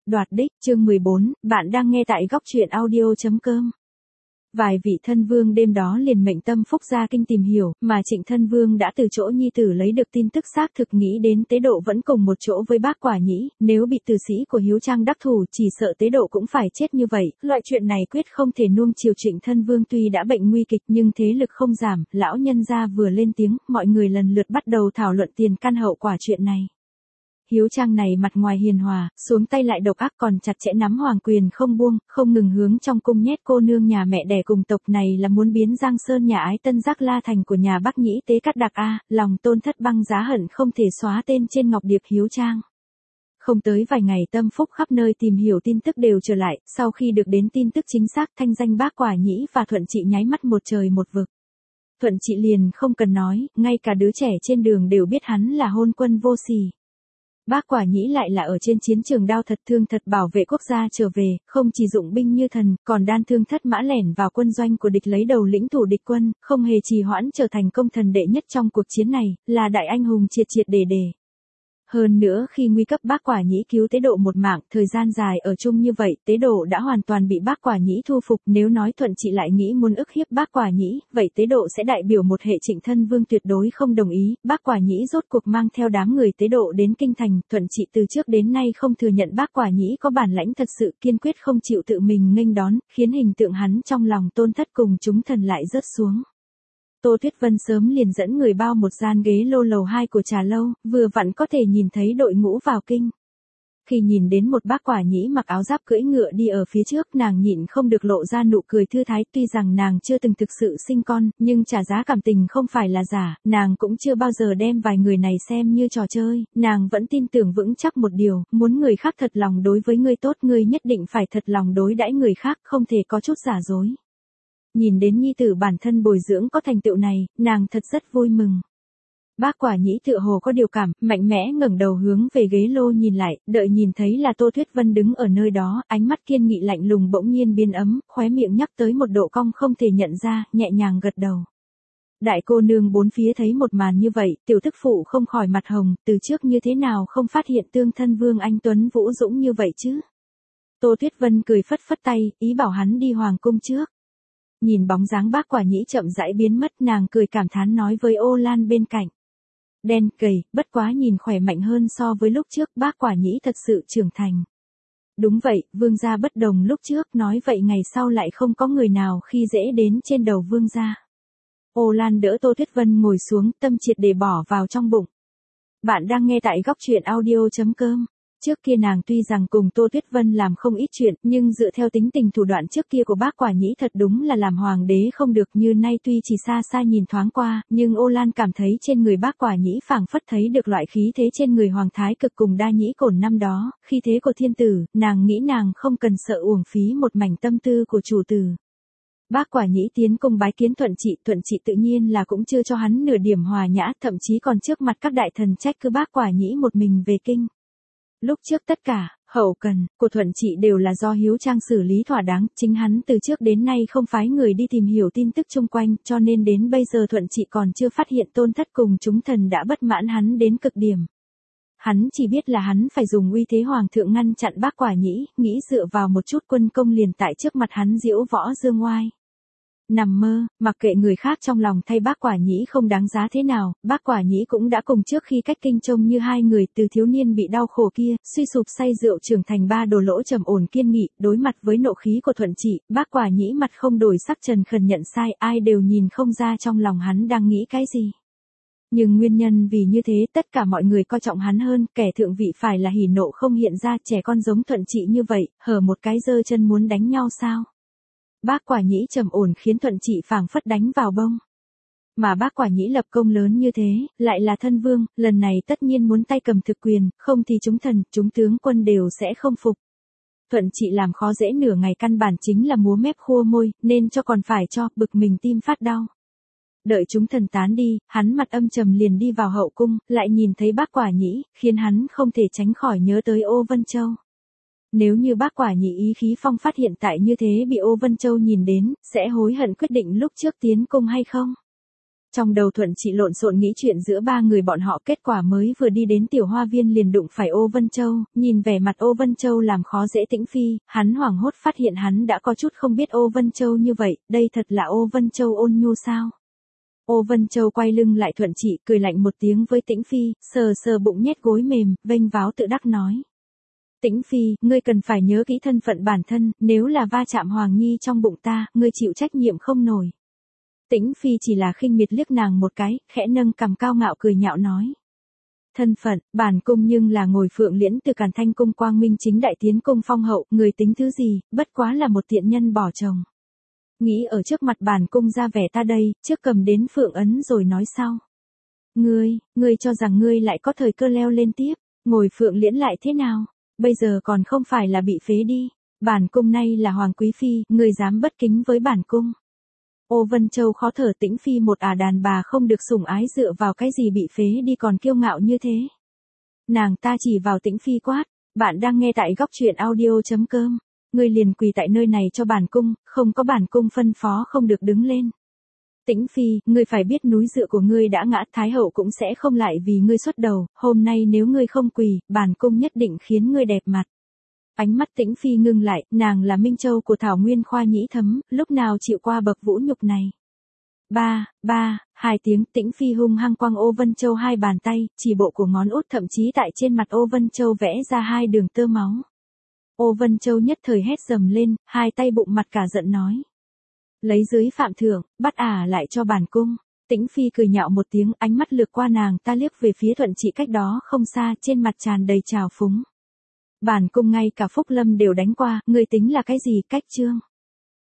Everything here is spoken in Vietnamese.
Đoạt đích, chương 14, bạn đang nghe tại góc truyện audio.com. Vài vị thân vương đêm đó liền mệnh Tâm Phúc ra kinh tìm hiểu, mà Trịnh thân vương đã từ chỗ nhi tử lấy được tin tức xác thực nghĩ đến Tế Độ vẫn cùng một chỗ với Bác Quả Nhĩ, nếu bị tử sĩ của Hiếu Trang đắc thủ chỉ sợ Tế Độ cũng phải chết như vậy, loại chuyện này quyết không thể nuông chiều. Trịnh thân vương tuy đã bệnh nguy kịch nhưng thế lực không giảm, lão nhân gia vừa lên tiếng, mọi người lần lượt bắt đầu thảo luận tiền căn hậu quả chuyện này. Hiếu Trang này mặt ngoài hiền hòa, xuống tay lại độc ác, còn chặt chẽ nắm hoàng quyền không buông, không ngừng hướng trong cung nhét cô nương nhà mẹ đẻ cùng tộc này là muốn biến Giang Sơn nhà Ái Tân Giác La thành của nhà Bắc Nhĩ Tế Cát Đặc a, lòng Tôn Thất băng giá hận không thể xóa tên trên ngọc điệp Hiếu Trang. Không tới vài ngày Tâm Phúc khắp nơi tìm hiểu tin tức đều trở lại, sau khi được đến tin tức chính xác thanh danh Bác Quả Nhĩ và Thuận Trị nháy mắt một trời một vực. Thuận Trị liền không cần nói, ngay cả đứa trẻ trên đường đều biết hắn là hôn quân vô sỉ. Bác Quả Nhĩ lại là ở trên chiến trường đao thật thương thật bảo vệ quốc gia trở về, không chỉ dụng binh như thần, còn đan thương thất mã lẻn vào quân doanh của địch lấy đầu lĩnh thủ địch quân, không hề trì hoãn trở thành công thần đệ nhất trong cuộc chiến này, là đại anh hùng triệt triệt để để. Hơn nữa khi nguy cấp Bác Quả Nhĩ cứu Tế Độ một mạng, thời gian dài ở chung như vậy, Tế Độ đã hoàn toàn bị Bác Quả Nhĩ thu phục, nếu nói Thuận Trị lại nghĩ muốn ức hiếp Bác Quả Nhĩ, vậy Tế Độ sẽ đại biểu một hệ Trịnh thân vương tuyệt đối không đồng ý. Bác Quả Nhĩ rốt cuộc mang theo đám người Tế Độ đến kinh thành, Thuận Trị từ trước đến nay không thừa nhận Bác Quả Nhĩ có bản lãnh thật sự, kiên quyết không chịu tự mình nghênh đón, khiến hình tượng hắn trong lòng Tôn Thất cùng chúng thần lại rớt xuống. Tô Tuyết Vân sớm liền dẫn người bao một gian ghế lô lầu 2 của trà lâu, vừa vặn có thể nhìn thấy đội ngũ vào kinh. Khi nhìn đến một Bác Quả Nhĩ mặc áo giáp cưỡi ngựa đi ở phía trước, nàng nhịn không được lộ ra nụ cười thư thái. Tuy rằng nàng chưa từng thực sự sinh con, nhưng trả giá cảm tình không phải là giả, nàng cũng chưa bao giờ đem vài người này xem như trò chơi, nàng vẫn tin tưởng vững chắc một điều, muốn người khác thật lòng đối với ngươi tốt, ngươi nhất định phải thật lòng đối đãi người khác, không thể có chút giả dối. Nhìn đến nhi tử bản thân bồi dưỡng có thành tựu này, nàng thật rất vui mừng. Bác Quả Nhĩ tựa hồ có điều cảm, mạnh mẽ ngẩng đầu hướng về ghế lô nhìn lại, đợi nhìn thấy là Tô Tuyết Vân đứng ở nơi đó, ánh mắt kiên nghị lạnh lùng bỗng nhiên biến ấm, khóe miệng nhắc tới một độ cong không thể nhận ra, nhẹ nhàng gật đầu. Đại cô nương bốn phía thấy một màn như vậy, tiểu thức phụ không khỏi mặt hồng, từ trước như thế nào không phát hiện tương thân vương anh tuấn vũ dũng như vậy chứ. Tô Tuyết Vân cười phất phất tay, ý bảo hắn đi hoàng cung trước. Nhìn bóng dáng Bác Quả Nhĩ chậm rãi biến mất, nàng cười cảm thán nói với Ô Lan bên cạnh. Đen gầy, bất quá nhìn khỏe mạnh hơn so với lúc trước, Bác Quả Nhĩ thật sự trưởng thành. Đúng vậy, vương gia bất đồng lúc trước, nói vậy ngày sau lại không có người nào khi dễ đến trên đầu vương gia. Ô Lan đỡ Tô Tuyết Vân ngồi xuống, tâm triệt để bỏ vào trong bụng. Bạn đang nghe tại góc truyện audio.com. Trước kia nàng tuy rằng cùng Tô Tuyết Vân làm không ít chuyện, nhưng dựa theo tính tình thủ đoạn trước kia của Bác Quả Nhĩ thật đúng là làm hoàng đế không được, như nay tuy chỉ xa xa nhìn thoáng qua, nhưng Ô Lan cảm thấy trên người Bác Quả Nhĩ phảng phất thấy được loại khí thế trên người Hoàng Thái Cực cùng Đa Nhĩ Cổn năm đó, khí thế của thiên tử, nàng nghĩ nàng không cần sợ uổng phí một mảnh tâm tư của chủ tử. Bác Quả Nhĩ tiến cung bái kiến Thuận Trị tự nhiên là cũng chưa cho hắn nửa điểm hòa nhã, thậm chí còn trước mặt các đại thần trách cứ Bác Quả Nhĩ một mình về kinh. Lúc trước tất cả, hậu cần, của Thuận Trị đều là do Hiếu Trang xử lý thỏa đáng, chính hắn từ trước đến nay không phái người đi tìm hiểu tin tức chung quanh, cho nên đến bây giờ Thuận Trị còn chưa phát hiện Tôn Thất cùng chúng thần đã bất mãn hắn đến cực điểm. Hắn chỉ biết là hắn phải dùng uy thế hoàng thượng ngăn chặn Bác Quả Nhĩ, nghĩ dựa vào một chút quân công liền tại trước mặt hắn diễu võ dương oai. Nằm mơ, mặc kệ người khác trong lòng thay Bác Quả Nhĩ không đáng giá thế nào, Bác Quả Nhĩ cũng đã cùng trước khi cách kinh trông như hai người, từ thiếu niên bị đau khổ kia, suy sụp say rượu trưởng thành ba đồ lỗ trầm ổn kiên nghị, đối mặt với nộ khí của Thuận Trị, Bác Quả Nhĩ mặt không đổi sắc trần khẩn nhận sai, ai đều nhìn không ra trong lòng hắn đang nghĩ cái gì. Nhưng nguyên nhân vì như thế, tất cả mọi người coi trọng hắn hơn, kẻ thượng vị phải là hỉ nộ không hiện ra, trẻ con giống Thuận Trị như vậy, hở một cái giơ chân muốn đánh nhau sao? Bác Quả Nhĩ trầm ổn khiến Thuận Trị phảng phất đánh vào bông. Mà Bác Quả Nhĩ lập công lớn như thế, lại là thân vương, lần này tất nhiên muốn tay cầm thực quyền, không thì chúng thần, chúng tướng quân đều sẽ không phục. Thuận Trị làm khó dễ nửa ngày căn bản chính là múa mép khua môi, nên cho còn phải cho, bực mình tim phát đau. Đợi chúng thần tán đi, hắn mặt âm trầm liền đi vào hậu cung, lại nhìn thấy Bác Quả Nhĩ, khiến hắn không thể tránh khỏi nhớ tới Ô Vân Châu. Nếu như Bác Quả Nhĩ ý khí phong phát hiện tại như thế bị Ô Vân Châu nhìn đến, sẽ hối hận quyết định lúc trước tiến cung hay không? Trong đầu Thuận Trị lộn xộn nghĩ chuyện giữa ba người bọn họ, kết quả mới vừa đi đến tiểu hoa viên liền đụng phải Ô Vân Châu, nhìn vẻ mặt Ô Vân Châu làm khó dễ Tĩnh Phi, hắn hoảng hốt phát hiện hắn đã có chút không biết Ô Vân Châu như vậy, đây thật là Ô Vân Châu ôn nhu sao? Ô Vân Châu quay lưng lại Thuận Trị, cười lạnh một tiếng với Tĩnh Phi, sờ sờ bụng nhét gối mềm, vênh váo tự đắc nói. Tĩnh Phi, ngươi cần phải nhớ kỹ thân phận bản thân, nếu là va chạm Hoàng Nhi trong bụng ta, ngươi chịu trách nhiệm không nổi. Tĩnh Phi chỉ là khinh miệt liếc nàng một cái, khẽ nâng cằm cao ngạo cười nhạo nói. Thân phận, bản cung nhưng là ngồi phượng liễn từ Càn Thanh cung quang minh chính đại tiến cung phong hậu, người tính thứ gì, bất quá là một tiện nhân bỏ chồng. Nghĩ ở trước mặt bản cung ra vẻ ta đây, trước cầm đến phượng ấn rồi nói sau. Ngươi cho rằng ngươi lại có thời cơ leo lên tiếp, ngồi phượng liễn lại thế nào, bây giờ còn không phải là bị phế đi, bản cung nay là Hoàng Quý Phi, ngươi dám bất kính với bản cung. Ô Vân Châu khó thở, Tĩnh Phi một đàn bà không được sủng ái dựa vào cái gì bị phế đi còn kiêu ngạo như thế. Nàng ta chỉ vào Tĩnh Phi quát, bạn đang nghe tại góc truyện audio.com, ngươi liền quỳ tại nơi này cho bản cung, không có bản cung phân phó không được đứng lên. Tĩnh Phi, ngươi phải biết núi dựa của ngươi đã ngã, Thái hậu cũng sẽ không lại vì ngươi xuất đầu, hôm nay nếu ngươi không quỳ, bản cung nhất định khiến ngươi đẹp mặt. Ánh mắt Tĩnh Phi ngưng lại, nàng là Minh Châu của Thảo Nguyên Khoa Nhĩ Thấm, lúc nào chịu qua bậc vũ nhục này. Hai tiếng, Tĩnh Phi hung hăng quăng Ô Vân Châu hai bàn tay, chỉ bộ của ngón út thậm chí tại trên mặt Ô Vân Châu vẽ ra hai đường tơ máu. Ô Vân Châu nhất thời hét dầm lên, hai tay bụng mặt cả giận nói. Lấy dưới phạm thượng, bắt lại cho bản cung. Tĩnh Phi cười nhạo một tiếng, ánh mắt lướt qua nàng ta liếc về phía Thuận Trị cách đó không xa, trên mặt tràn đầy trào phúng. Bản cung ngay cả Phúc Lâm đều đánh qua, ngươi tính là cái gì, cách trương?